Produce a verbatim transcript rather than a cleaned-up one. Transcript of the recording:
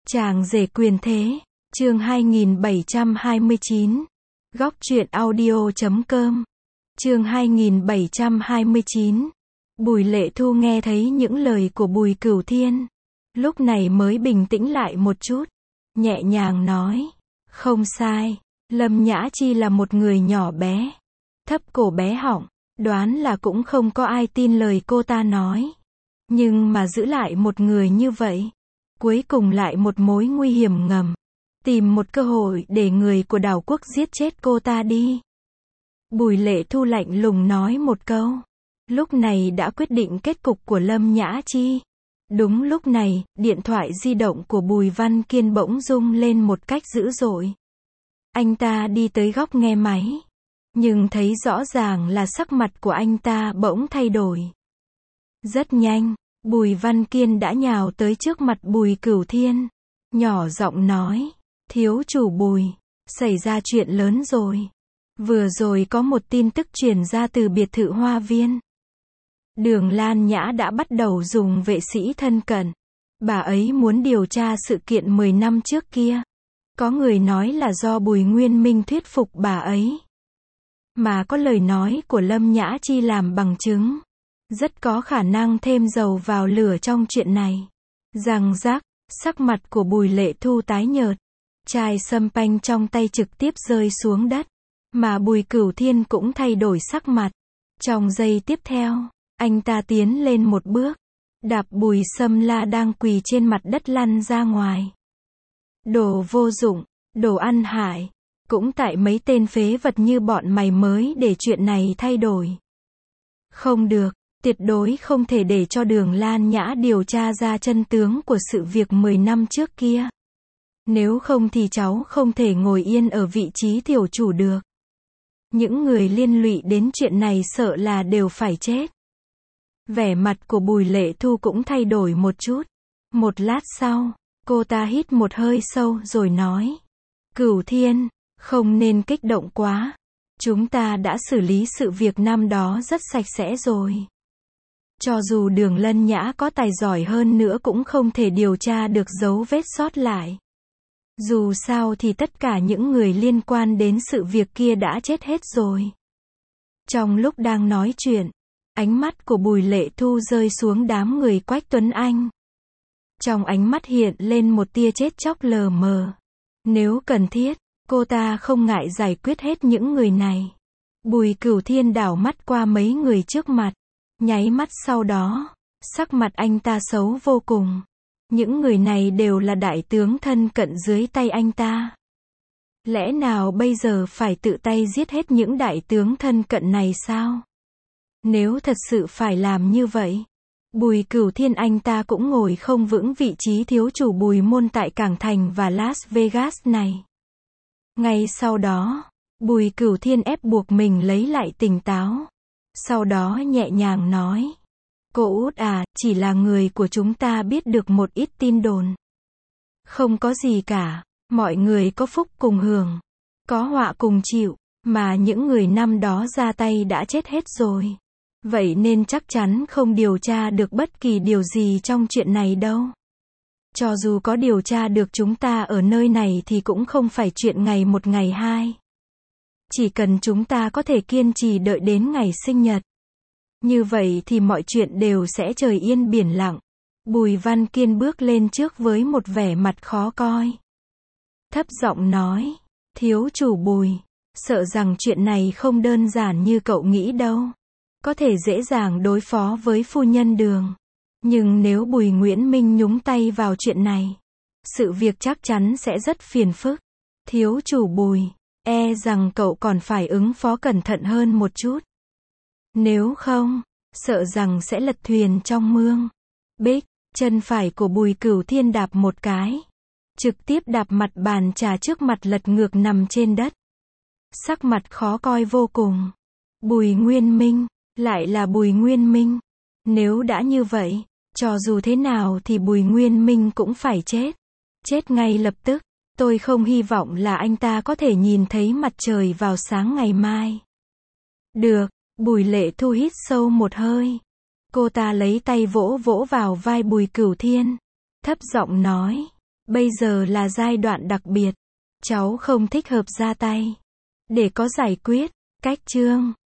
Chàng rể quyền thế, chương hai nghìn bảy trăm hai mươi chín. Góc truyện audio chấm com. Chương hai nghìn bảy trăm hai mươi chín. Bùi Lệ Thu nghe thấy những lời của Bùi Cửu Thiên, lúc này mới bình tĩnh lại một chút, nhẹ nhàng nói, không sai, Lâm Nhã Chi là một người nhỏ bé, thấp cổ bé họng, đoán là cũng không có ai tin lời cô ta nói. Nhưng mà giữ lại một người như vậy, cuối cùng lại một mối nguy hiểm ngầm, tìm một cơ hội để người của đảo quốc giết chết cô ta đi. Bùi Lệ Thu lạnh lùng nói một câu, lúc này đã quyết định kết cục của Lâm Nhã Chi. Đúng lúc này, điện thoại di động của Bùi Văn Kiên bỗng rung lên một cách dữ dội. Anh ta đi tới góc nghe máy, nhưng thấy rõ ràng là sắc mặt của anh ta bỗng thay đổi. Rất nhanh, Bùi Văn Kiên đã nhào tới trước mặt Bùi Cửu Thiên, nhỏ giọng nói, thiếu chủ Bùi, xảy ra chuyện lớn rồi. Vừa rồi có một tin tức truyền ra từ biệt thự Hoa Viên. Đường Lan Nhã đã bắt đầu dùng vệ sĩ thân cận. Bà ấy muốn điều tra sự kiện mười năm trước kia. Có người nói là do Bùi Nguyên Minh thuyết phục bà ấy. Mà có lời nói của Lâm Nhã Chi làm bằng chứng. Rất có khả năng thêm dầu vào lửa trong chuyện này. Răng rác, sắc mặt của Bùi Lệ Thu tái nhợt. Chai sâm panh trong tay trực tiếp rơi xuống đất. Mà Bùi Cửu Thiên cũng thay đổi sắc mặt. Trong giây tiếp theo, anh ta tiến lên một bước, đạp Bùi Sâm La đang quỳ trên mặt đất lăn ra ngoài. Đồ vô dụng, đồ ăn hại, cũng tại mấy tên phế vật như bọn mày mới để chuyện này thay đổi. Không được, tuyệt đối không thể để cho Đường Lan Nhã điều tra ra chân tướng của sự việc mười năm trước kia. Nếu không thì cháu không thể ngồi yên ở vị trí tiểu chủ được. Những người liên lụy đến chuyện này sợ là đều phải chết. Vẻ mặt của Bùi Lệ Thu cũng thay đổi một chút. Một lát sau, cô ta hít một hơi sâu rồi nói, Cửu Thiên, không nên kích động quá. Chúng ta đã xử lý sự việc năm đó rất sạch sẽ rồi. Cho dù Đường Lân Nhã có tài giỏi hơn nữa cũng không thể điều tra được dấu vết sót lại. Dù sao thì tất cả những người liên quan đến sự việc kia đã chết hết rồi. Trong lúc đang nói chuyện, ánh mắt của Bùi Lệ Thu rơi xuống đám người Quách Tuấn Anh. Trong ánh mắt hiện lên một tia chết chóc lờ mờ. Nếu cần thiết, cô ta không ngại giải quyết hết những người này. Bùi Cửu Thiên đảo mắt qua mấy người trước mặt. Nháy mắt sau đó, sắc mặt anh ta xấu vô cùng. Những người này đều là đại tướng thân cận dưới tay anh ta. Lẽ nào bây giờ phải tự tay giết hết những đại tướng thân cận này sao? Nếu thật sự phải làm như vậy, Bùi Cửu Thiên anh ta cũng ngồi không vững vị trí thiếu chủ Bùi môn tại Cảng Thành và Las Vegas này. Ngay sau đó, Bùi Cửu Thiên ép buộc mình lấy lại tỉnh táo. Sau đó nhẹ nhàng nói, cô út à, chỉ là người của chúng ta biết được một ít tin đồn. Không có gì cả, mọi người có phúc cùng hưởng, có họa cùng chịu, mà những người năm đó ra tay đã chết hết rồi. Vậy nên chắc chắn không điều tra được bất kỳ điều gì trong chuyện này đâu. Cho dù có điều tra được chúng ta ở nơi này thì cũng không phải chuyện ngày một ngày hai. Chỉ cần chúng ta có thể kiên trì đợi đến ngày sinh nhật. Như vậy thì mọi chuyện đều sẽ trời yên biển lặng. Bùi Văn Kiên bước lên trước với một vẻ mặt khó coi. Thấp giọng nói, thiếu chủ Bùi, sợ rằng chuyện này không đơn giản như cậu nghĩ đâu. Có thể dễ dàng đối phó với phu nhân Đường. Nhưng nếu Bùi Nguyễn Minh nhúng tay vào chuyện này, sự việc chắc chắn sẽ rất phiền phức. Thiếu chủ Bùi, e rằng cậu còn phải ứng phó cẩn thận hơn một chút. Nếu không, sợ rằng sẽ lật thuyền trong mương. Bích, chân phải của Bùi Cửu Thiên đạp một cái. Trực tiếp đạp mặt bàn trà trước mặt lật ngược nằm trên đất. Sắc mặt khó coi vô cùng. Bùi Nguyên Minh, lại là Bùi Nguyên Minh. Nếu đã như vậy, cho dù thế nào thì Bùi Nguyên Minh cũng phải chết. Chết ngay lập tức. Tôi không hy vọng là anh ta có thể nhìn thấy mặt trời vào sáng ngày mai. Được, Bùi Lệ Thu hít sâu một hơi. Cô ta lấy tay vỗ vỗ vào vai Bùi Cửu Thiên. Thấp giọng nói, Bây giờ là giai đoạn đặc biệt. Cháu không thích hợp ra tay. Để có giải quyết. Cách chương